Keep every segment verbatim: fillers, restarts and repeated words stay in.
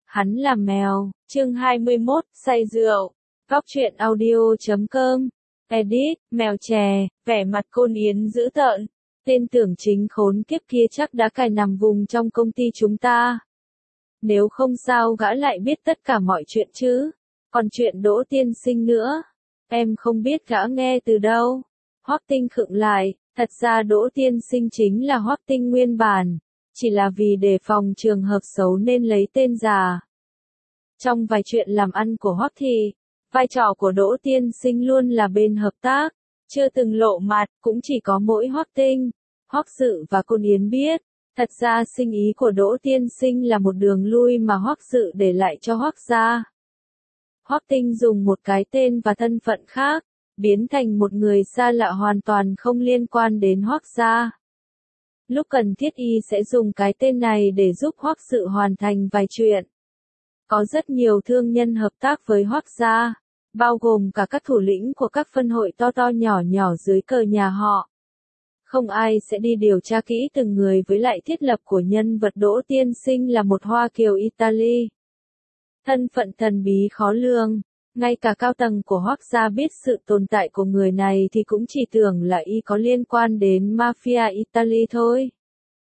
Hắn là mèo, chương hai mươi mốt, say rượu. Góc truyện audio chấm com. Edit, mèo chè, vẻ mặt Côn Yến dữ tợn. Tên tưởng chính khốn kiếp kia chắc đã cài nằm vùng trong công ty chúng ta. Nếu không sao gã lại biết tất cả mọi chuyện chứ. Còn chuyện Đỗ tiên sinh nữa. Em không biết gã nghe từ đâu. Hoắc Tinh khựng lại, thật ra Đỗ tiên sinh chính là Hoắc Tinh nguyên bản. Chỉ là vì đề phòng trường hợp xấu nên lấy tên giả. Trong vài chuyện làm ăn của Hoắc thì, vai trò của Đỗ tiên sinh luôn là bên hợp tác, chưa từng lộ mặt, cũng chỉ có mỗi Hoắc Tinh, Hoắc Dự và Côn Yến biết. Thật ra sinh ý của Đỗ tiên sinh là một đường lui mà Hoắc Dự để lại cho Hoắc gia. Hoắc Tinh dùng một cái tên và thân phận khác, biến thành một người xa lạ hoàn toàn không liên quan đến Hoắc gia. Lúc cần thiết y sẽ dùng cái tên này để giúp Hoắc Dự hoàn thành vài chuyện. Có rất nhiều thương nhân hợp tác với Hoắc gia, bao gồm cả các thủ lĩnh của các phân hội to to nhỏ nhỏ dưới cờ nhà họ. Không ai sẽ đi điều tra kỹ từng người với lại thiết lập của nhân vật Đỗ tiên sinh là một Hoa kiều Italy. Thân phận thần bí khó lường, ngay cả cao tầng của Hoắc gia biết sự tồn tại của người này thì cũng chỉ tưởng là y có liên quan đến Mafia Italy thôi.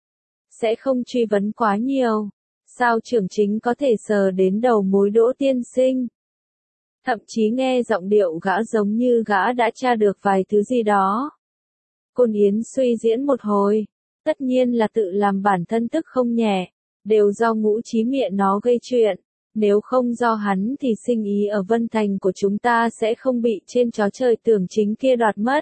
Sẽ không truy vấn quá nhiều. Sao trưởng chính có thể sờ đến đầu mối Đỗ tiên sinh? Thậm chí nghe giọng điệu gã giống như gã đã tra được vài thứ gì đó. Côn Yến suy diễn một hồi, tất nhiên là tự làm bản thân tức không nhẹ, đều do Ngũ Chí Miện nó gây chuyện, nếu không do hắn thì sinh ý ở Vân Thành của chúng ta sẽ không bị trên chó trời tưởng chính kia đoạt mất.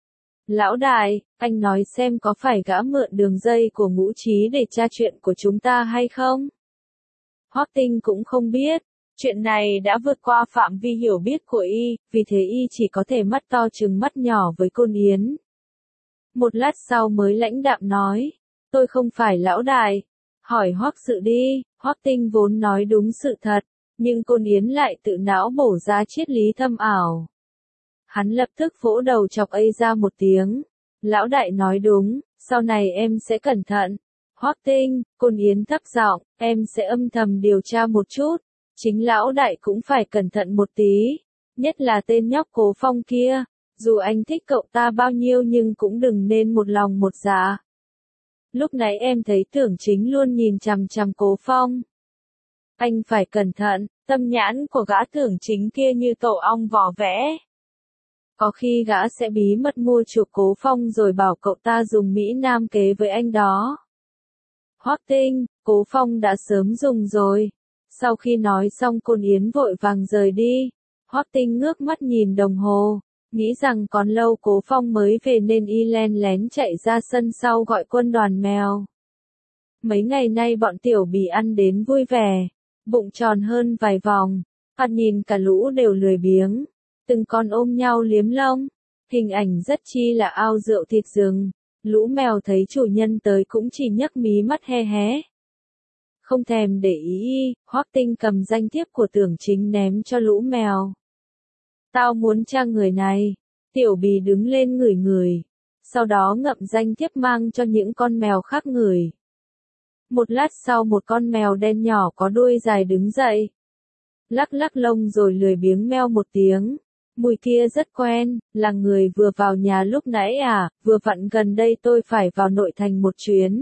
Lão đại, anh nói xem có phải gã mượn đường dây của Ngũ Chí để tra chuyện của chúng ta hay không? Hoắc Tinh cũng không biết, chuyện này đã vượt qua phạm vi hiểu biết của y, vì thế y chỉ có thể mắt to trừng mắt nhỏ với Côn Yến. Một lát sau mới lãnh đạm nói, tôi không phải lão đại, hỏi Hoắc Dự đi. Hoắc Tinh vốn nói đúng sự thật, nhưng Côn Yến lại tự não bổ ra triết lý thâm ảo. Hắn lập tức vỗ đầu chọc ấy ra một tiếng, lão đại nói đúng, sau này em sẽ cẩn thận. Hoắc Tinh, Côn Yến thấp giọng, em sẽ âm thầm điều tra một chút, chính lão đại cũng phải cẩn thận một tí, nhất là tên nhóc Cố Phong kia, dù anh thích cậu ta bao nhiêu nhưng cũng đừng nên một lòng một dạ. Lúc nãy em thấy tưởng chính luôn nhìn chằm chằm Cố Phong. Anh phải cẩn thận, tâm nhãn của gã tưởng chính kia như tổ ong vỏ vẽ. Có khi gã sẽ bí mật mua chuộc Cố Phong rồi bảo cậu ta dùng Mỹ Nam kế với anh đó. Hoắc Tinh, Cố Phong đã sớm dùng rồi. Sau khi nói xong Côn Yến vội vàng rời đi. Hoắc Tinh ngước mắt nhìn đồng hồ, nghĩ rằng còn lâu Cố Phong mới về nên y len lén chạy ra sân sau gọi quân đoàn mèo. Mấy ngày nay bọn tiểu bì ăn đến vui vẻ, bụng tròn hơn vài vòng, ăn nhìn cả lũ đều lười biếng, từng con ôm nhau liếm lông, hình ảnh rất chi là ao rượu thịt rừng. Lũ mèo thấy chủ nhân tới cũng chỉ nhấc mí mắt he hé. Không thèm để ý, Hoắc Tinh cầm danh thiếp của tưởng chính ném cho lũ mèo. Tao muốn tra người này. Tiểu bì đứng lên ngửi ngửi, sau đó ngậm danh thiếp mang cho những con mèo khác ngửi. Một lát sau một con mèo đen nhỏ có đuôi dài đứng dậy. Lắc lắc lông rồi lười biếng meo một tiếng. Mùi kia rất quen, là người vừa vào nhà lúc nãy à, vừa vặn gần đây tôi phải vào nội thành một chuyến.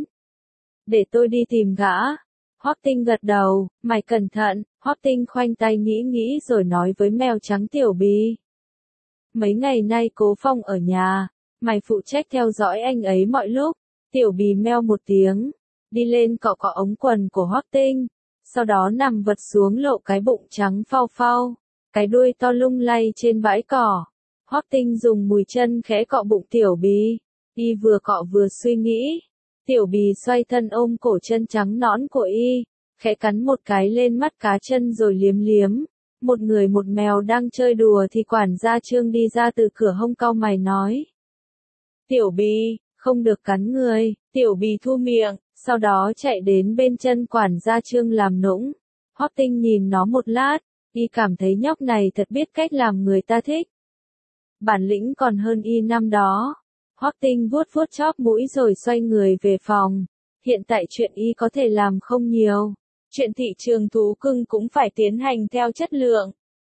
Để tôi đi tìm gã. Hoắc Tinh gật đầu, mày cẩn thận. Hoắc Tinh khoanh tay nghĩ nghĩ rồi nói với mèo trắng Tiểu Bì. Mấy ngày nay Cố Phong ở nhà, mày phụ trách theo dõi anh ấy mọi lúc. Tiểu Bì meo một tiếng, đi lên cọ cọ ống quần của Hoắc Tinh, sau đó nằm vật xuống lộ cái bụng trắng phau phau. Cái đuôi to lung lay trên bãi cỏ. Hoắc Tinh dùng mùi chân khẽ cọ bụng Tiểu Bì. Y vừa cọ vừa suy nghĩ. Tiểu Bì xoay thân ôm cổ chân trắng nõn của y, khẽ cắn một cái lên mắt cá chân rồi liếm liếm. Một người một mèo đang chơi đùa thì quản gia Trương đi ra từ cửa hông cau mày nói. Tiểu Bì, không được cắn người. Tiểu Bì thu miệng, sau đó chạy đến bên chân quản gia Trương làm nũng. Hoắc Tinh nhìn nó một lát. Y cảm thấy nhóc này thật biết cách làm người ta thích. Bản lĩnh còn hơn y năm đó. Hoắc Tinh vuốt vuốt chóp mũi rồi xoay người về phòng. Hiện tại chuyện y có thể làm không nhiều. Chuyện thị trường thú cưng cũng phải tiến hành theo chất lượng.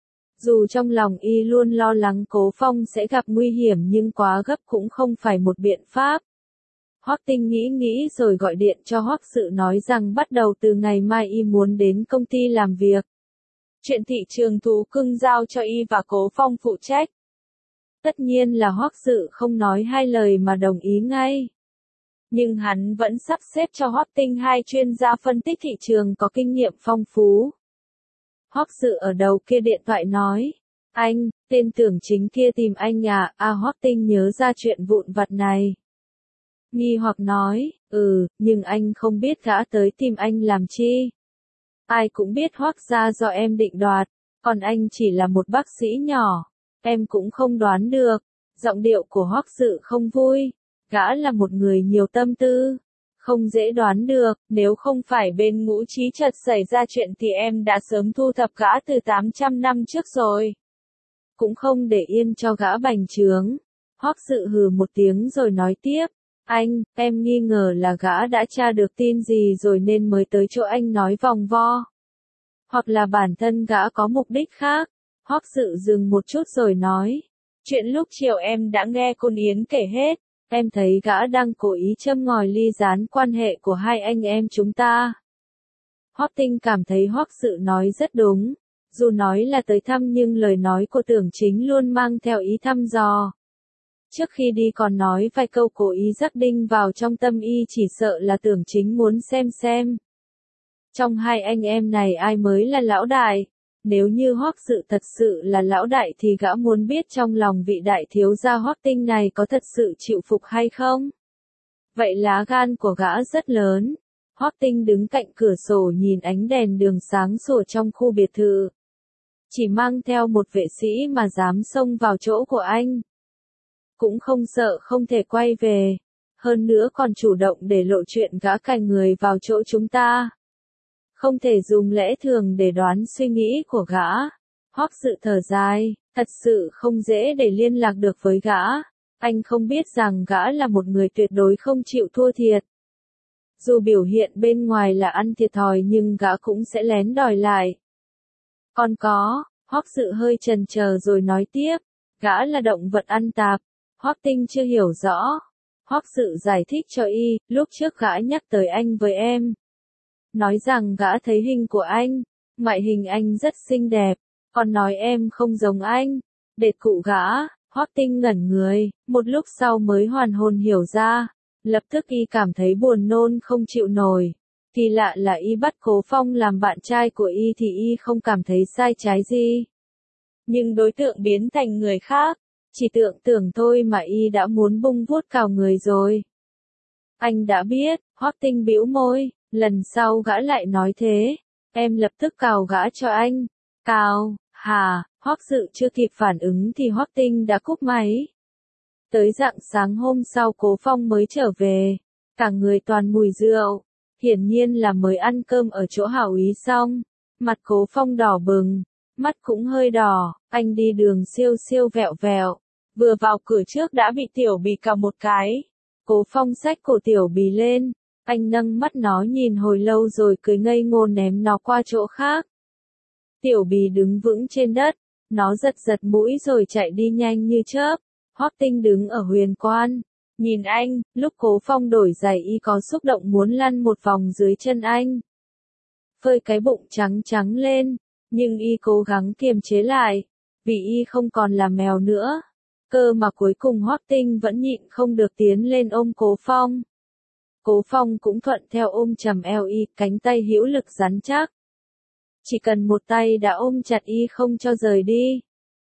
Dù trong lòng y luôn lo lắng Cố Phong sẽ gặp nguy hiểm nhưng quá gấp cũng không phải một biện pháp. Hoắc Tinh nghĩ nghĩ rồi gọi điện cho Hoắc Sự nói rằng bắt đầu từ ngày mai y muốn đến công ty làm việc. Chuyện thị trường thú cưng giao cho y và Cố Phong phụ trách. Tất nhiên là Hoắc Sự không nói hai lời mà đồng ý ngay. Nhưng hắn vẫn sắp xếp cho Hoắc Tinh hai chuyên gia phân tích thị trường có kinh nghiệm phong phú. Hoắc Sự ở đầu kia điện thoại nói, anh, tên tưởng chính kia tìm anh à, à Hoắc Tinh nhớ ra chuyện vụn vặt này. Nghi hoặc nói, ừ, nhưng anh không biết gã tới tìm anh làm chi. Ai cũng biết Hoắc gia do em định đoạt, còn anh chỉ là một bác sĩ nhỏ, em cũng không đoán được. Giọng điệu của Hoắc Sự không vui, gã là một người nhiều tâm tư, không dễ đoán được, nếu không phải bên Ngũ Trí chợt xảy ra chuyện thì em đã sớm thu thập gã từ tám trăm năm trước rồi. Cũng không để yên cho gã bành trướng. Hoắc Sự hừ một tiếng rồi nói tiếp, anh, em nghi ngờ là gã đã tra được tin gì rồi nên mới tới chỗ anh nói vòng vo. Hoặc là bản thân gã có mục đích khác. Hoắc Sự dừng một chút rồi nói, chuyện lúc chiều em đã nghe Côn Yến kể hết, em thấy gã đang cố ý châm ngòi ly gián quan hệ của hai anh em chúng ta. Hoắc Tinh cảm thấy Hoắc Sự nói rất đúng, dù nói là tới thăm nhưng lời nói của Tưởng Chính luôn mang theo ý thăm dò. Trước khi đi còn nói vài câu cố ý rắc đinh vào trong tâm y chỉ sợ là Tưởng Chính muốn xem xem. Trong hai anh em này ai mới là lão đại? Nếu như Hoắc Sự thật sự là lão đại thì gã muốn biết trong lòng vị đại thiếu gia Hoắc Tinh này có thật sự chịu phục hay không? Vậy lá gan của gã rất lớn. Hoắc Tinh đứng cạnh cửa sổ nhìn ánh đèn đường sáng sủa trong khu biệt thự. Chỉ mang theo một vệ sĩ mà dám xông vào chỗ của anh. Cũng không sợ không thể quay về. Hơn nữa còn chủ động để lộ chuyện gã cài người vào chỗ chúng ta. Không thể dùng lẽ thường để đoán suy nghĩ của gã. Hoắc Sự thở dài, thật sự không dễ để liên lạc được với gã. Anh không biết rằng gã là một người tuyệt đối không chịu thua thiệt. Dù biểu hiện bên ngoài là ăn thiệt thòi nhưng gã cũng sẽ lén đòi lại. Còn có, Hoắc Sự hơi chần chờ rồi nói tiếp, gã là động vật ăn tạp. Hoắc Tinh chưa hiểu rõ. Hoắc Sự giải thích cho y, lúc trước gã nhắc tới anh với em. Nói rằng gã thấy hình của anh, ngoại hình anh rất xinh đẹp, còn nói em không giống anh. Để cụ gã, Hoắc Tinh ngẩn người, một lúc sau mới hoàn hồn hiểu ra. Lập tức y cảm thấy buồn nôn không chịu nổi. Kỳ lạ là y bắt Cố Phong làm bạn trai của y thì y không cảm thấy sai trái gì. Nhưng đối tượng biến thành người khác, chỉ tưởng tưởng thôi mà y đã muốn bung vuốt cào người rồi. Anh đã biết, Hoắc Tinh bĩu môi, lần sau gã lại nói thế, em lập tức cào gã cho anh. Cào, hà, Hoắc Sự chưa kịp phản ứng thì Hoắc Tinh đã cúp máy. Tới rạng sáng hôm sau Cố Phong mới trở về, cả người toàn mùi rượu, hiển nhiên là mới ăn cơm ở chỗ hảo ý xong. Mặt Cố Phong đỏ bừng, mắt cũng hơi đỏ, anh đi đường siêu siêu vẹo vẹo, vừa vào cửa trước đã bị Tiểu Bì cào một cái. Cố Phong xách cổ Tiểu Bì lên, anh nâng mắt nó nhìn hồi lâu rồi cười ngây ngô ném nó qua chỗ khác. Tiểu Bì đứng vững trên đất, nó giật giật mũi rồi chạy đi nhanh như chớp. Hoắc Tinh đứng ở huyền quan, nhìn anh, lúc Cố Phong đổi giày y có xúc động muốn lăn một vòng dưới chân anh. Phơi cái bụng trắng trắng lên, nhưng y cố gắng kiềm chế lại, vì y không còn là mèo nữa. Cơ mà cuối cùng Hoắc Tinh vẫn nhịn không được tiến lên ôm Cố Phong. Cố Phong cũng thuận theo ôm chầm eo y, cánh tay hữu lực rắn chắc. Chỉ cần một tay đã ôm chặt y không cho rời đi.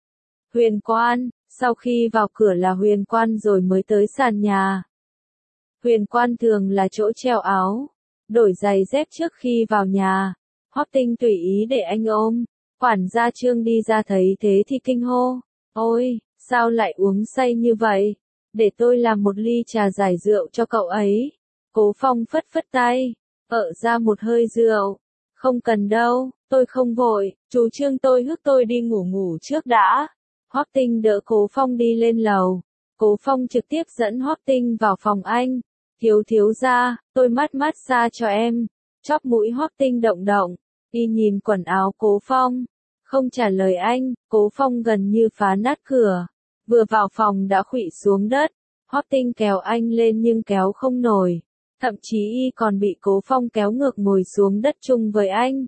Huyền quan, sau khi vào cửa là huyền quan rồi mới tới sàn nhà. Huyền quan thường là chỗ treo áo, đổi giày dép trước khi vào nhà. Hoắc Tinh tùy ý để anh ôm, quản gia Trương đi ra thấy thế thì kinh hô, ôi, sao lại uống say như vậy, để tôi làm một ly trà giải rượu cho cậu ấy. Cố Phong phất phất tay, ợ ra một hơi rượu, không cần đâu, tôi không vội, chú Trương tôi hức tôi đi ngủ ngủ trước đã. Hoắc Tinh đỡ Cố Phong đi lên lầu, Cố Phong trực tiếp dẫn Hoắc Tinh vào phòng anh, thiếu thiếu gia, tôi mát mát xa cho em. Chóp mũi Hoắc Tinh động động, y nhìn quần áo Cố Phong, không trả lời anh, Cố Phong gần như phá nát cửa, vừa vào phòng đã khuỵu xuống đất, Hoắc Tinh kéo anh lên nhưng kéo không nổi, thậm chí y còn bị Cố Phong kéo ngược ngồi xuống đất chung với anh.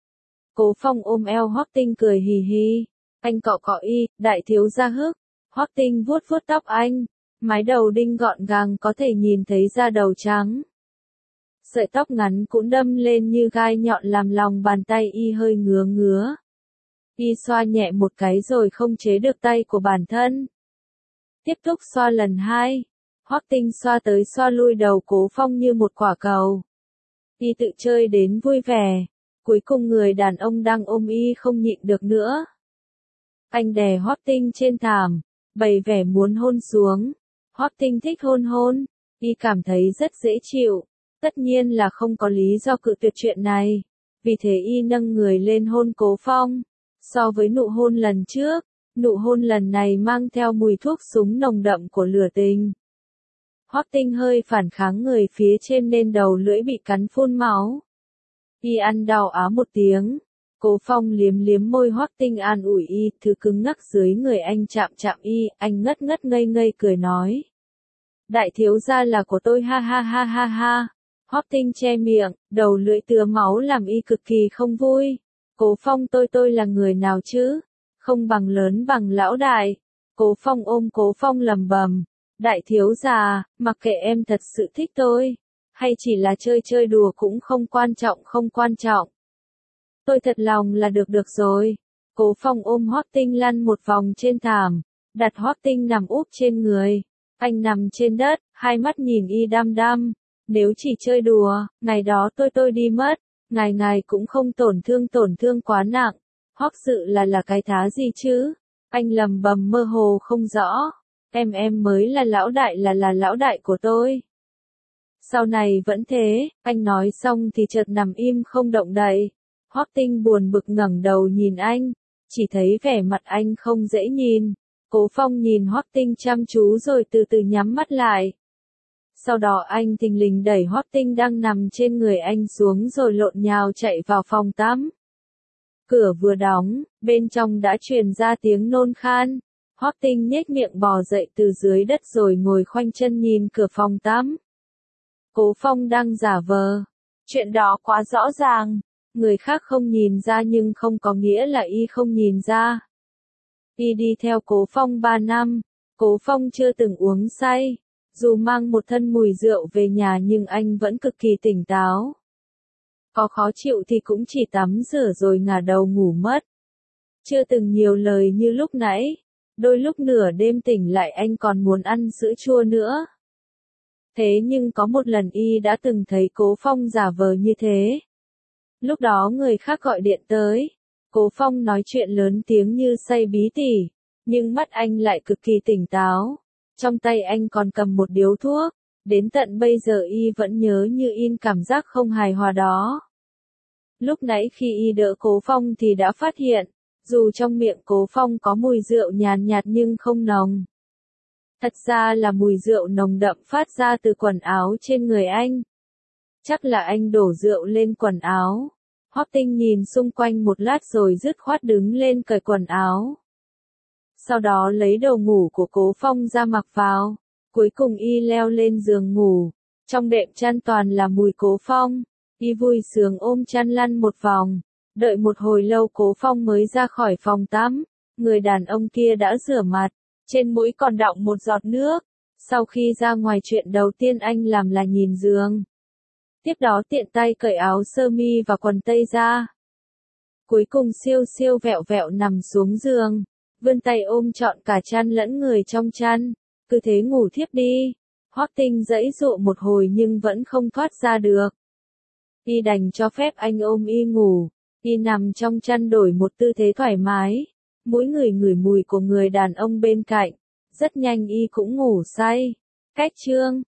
Cố Phong ôm eo Hoắc Tinh cười hì hì, anh cọ cọ y, đại thiếu gia hức, Hoắc Tinh vuốt vuốt tóc anh, mái đầu đinh gọn gàng có thể nhìn thấy da đầu trắng. Sợi tóc ngắn cũng đâm lên như gai nhọn làm lòng bàn tay y hơi ngứa ngứa. Y xoa nhẹ một cái rồi không chế được tay của bản thân. Tiếp tục xoa lần hai. Hoắc Tinh xoa tới xoa lui đầu Cố Phong như một quả cầu. Y tự chơi đến vui vẻ. Cuối cùng người đàn ông đang ôm y không nhịn được nữa. Anh đè Hoắc Tinh trên thảm, bày vẻ muốn hôn xuống. Hoắc Tinh thích hôn hôn. Y cảm thấy rất dễ chịu. Tất nhiên là không có lý do cự tuyệt chuyện này. Vì thế y nâng người lên hôn Cố Phong. So với nụ hôn lần trước, nụ hôn lần này mang theo mùi thuốc súng nồng đậm của lửa tình. Hoắc Tinh hơi phản kháng người phía trên nên đầu lưỡi bị cắn phun máu. Y ăn đau á một tiếng. Cố Phong liếm liếm môi Hoắc Tinh an ủi y, thứ cứng ngắc dưới người anh chạm chạm y, anh ngất ngất ngây ngây cười nói. Đại thiếu gia là của tôi ha ha ha ha ha. Hoắc Tinh che miệng, đầu lưỡi tứa máu làm y cực kỳ không vui. Cố Phong tôi tôi là người nào chứ? Không bằng lớn bằng lão đại. Cố Phong ôm Cố Phong lầm bầm. Đại thiếu gia, mặc kệ em thật sự thích tôi. Hay chỉ là chơi chơi đùa cũng không quan trọng không quan trọng. Tôi thật lòng là được được rồi. Cố Phong ôm Hoắc Tinh lăn một vòng trên thảm. Đặt Hoắc Tinh nằm úp trên người. Anh nằm trên đất, hai mắt nhìn y đăm đăm. Nếu chỉ chơi đùa, ngày đó tôi tôi đi mất. Ngài ngài cũng không tổn thương tổn thương quá nặng. Hoắc sự là là cái thá gì chứ? Anh lầm bầm mơ hồ không rõ. Em em mới là lão đại là là lão đại của tôi. Sau này vẫn thế, anh nói xong thì chợt nằm im không động đậy. Hoắc Tinh buồn bực ngẩng đầu nhìn anh, chỉ thấy vẻ mặt anh không dễ nhìn. Cố Phong nhìn Hoắc Tinh chăm chú rồi từ từ nhắm mắt lại. Sau đó anh thình lình đẩy Hoắc Tinh đang nằm trên người anh xuống rồi lộn nhào chạy vào phòng tắm. Cửa vừa đóng, bên trong đã truyền ra tiếng nôn khan. Hoắc Tinh nhếch miệng bò dậy từ dưới đất rồi ngồi khoanh chân nhìn cửa phòng tắm. Cố Phong đang giả vờ. Chuyện đó quá rõ ràng. Người khác không nhìn ra nhưng không có nghĩa là y không nhìn ra. Y đi theo Cố Phong ba năm. Cố Phong chưa từng uống say. Dù mang một thân mùi rượu về nhà nhưng anh vẫn cực kỳ tỉnh táo. Có khó chịu thì cũng chỉ tắm rửa rồi ngả đầu ngủ mất. Chưa từng nhiều lời như lúc nãy. Đôi lúc nửa đêm tỉnh lại anh còn muốn ăn sữa chua nữa. Thế nhưng có một lần y đã từng thấy Cố Phong giả vờ như thế. Lúc đó người khác gọi điện tới. Cố Phong nói chuyện lớn tiếng như say bí tỉ. Nhưng mắt anh lại cực kỳ tỉnh táo. Trong tay anh còn cầm một điếu thuốc. Đến tận bây giờ y vẫn nhớ như in cảm giác không hài hòa đó. Lúc nãy khi y đỡ Cố Phong thì đã phát hiện. Dù trong miệng Cố Phong có mùi rượu nhàn nhạt nhưng không nồng. Thật ra là mùi rượu nồng đậm phát ra từ quần áo trên người anh. Chắc là anh đổ rượu lên quần áo. Hoắc Tinh nhìn xung quanh một lát rồi dứt khoát đứng lên cởi quần áo. Sau đó lấy đồ ngủ của Cố Phong ra mặc vào. Cuối cùng y leo lên giường ngủ. Trong đệm chăn toàn là mùi Cố Phong. Y vui sướng ôm chăn lăn một vòng. Đợi một hồi lâu Cố Phong mới ra khỏi phòng tắm. Người đàn ông kia đã rửa mặt. Trên mũi còn đọng một giọt nước. Sau khi ra ngoài chuyện đầu tiên anh làm là nhìn giường. Tiếp đó tiện tay cởi áo sơ mi và quần tây ra. Cuối cùng siêu siêu vẹo vẹo nằm xuống giường. Vươn tay ôm trọn cả chăn lẫn người trong chăn. Cứ thế ngủ thiếp đi. Hoắc Tinh giãy dụa một hồi nhưng vẫn không thoát ra được. Y đành cho phép anh ôm y ngủ. Y nằm trong chăn đổi một tư thế thoải mái. Mỗi người ngửi mùi của người đàn ông bên cạnh. Rất nhanh y cũng ngủ say. Cách chương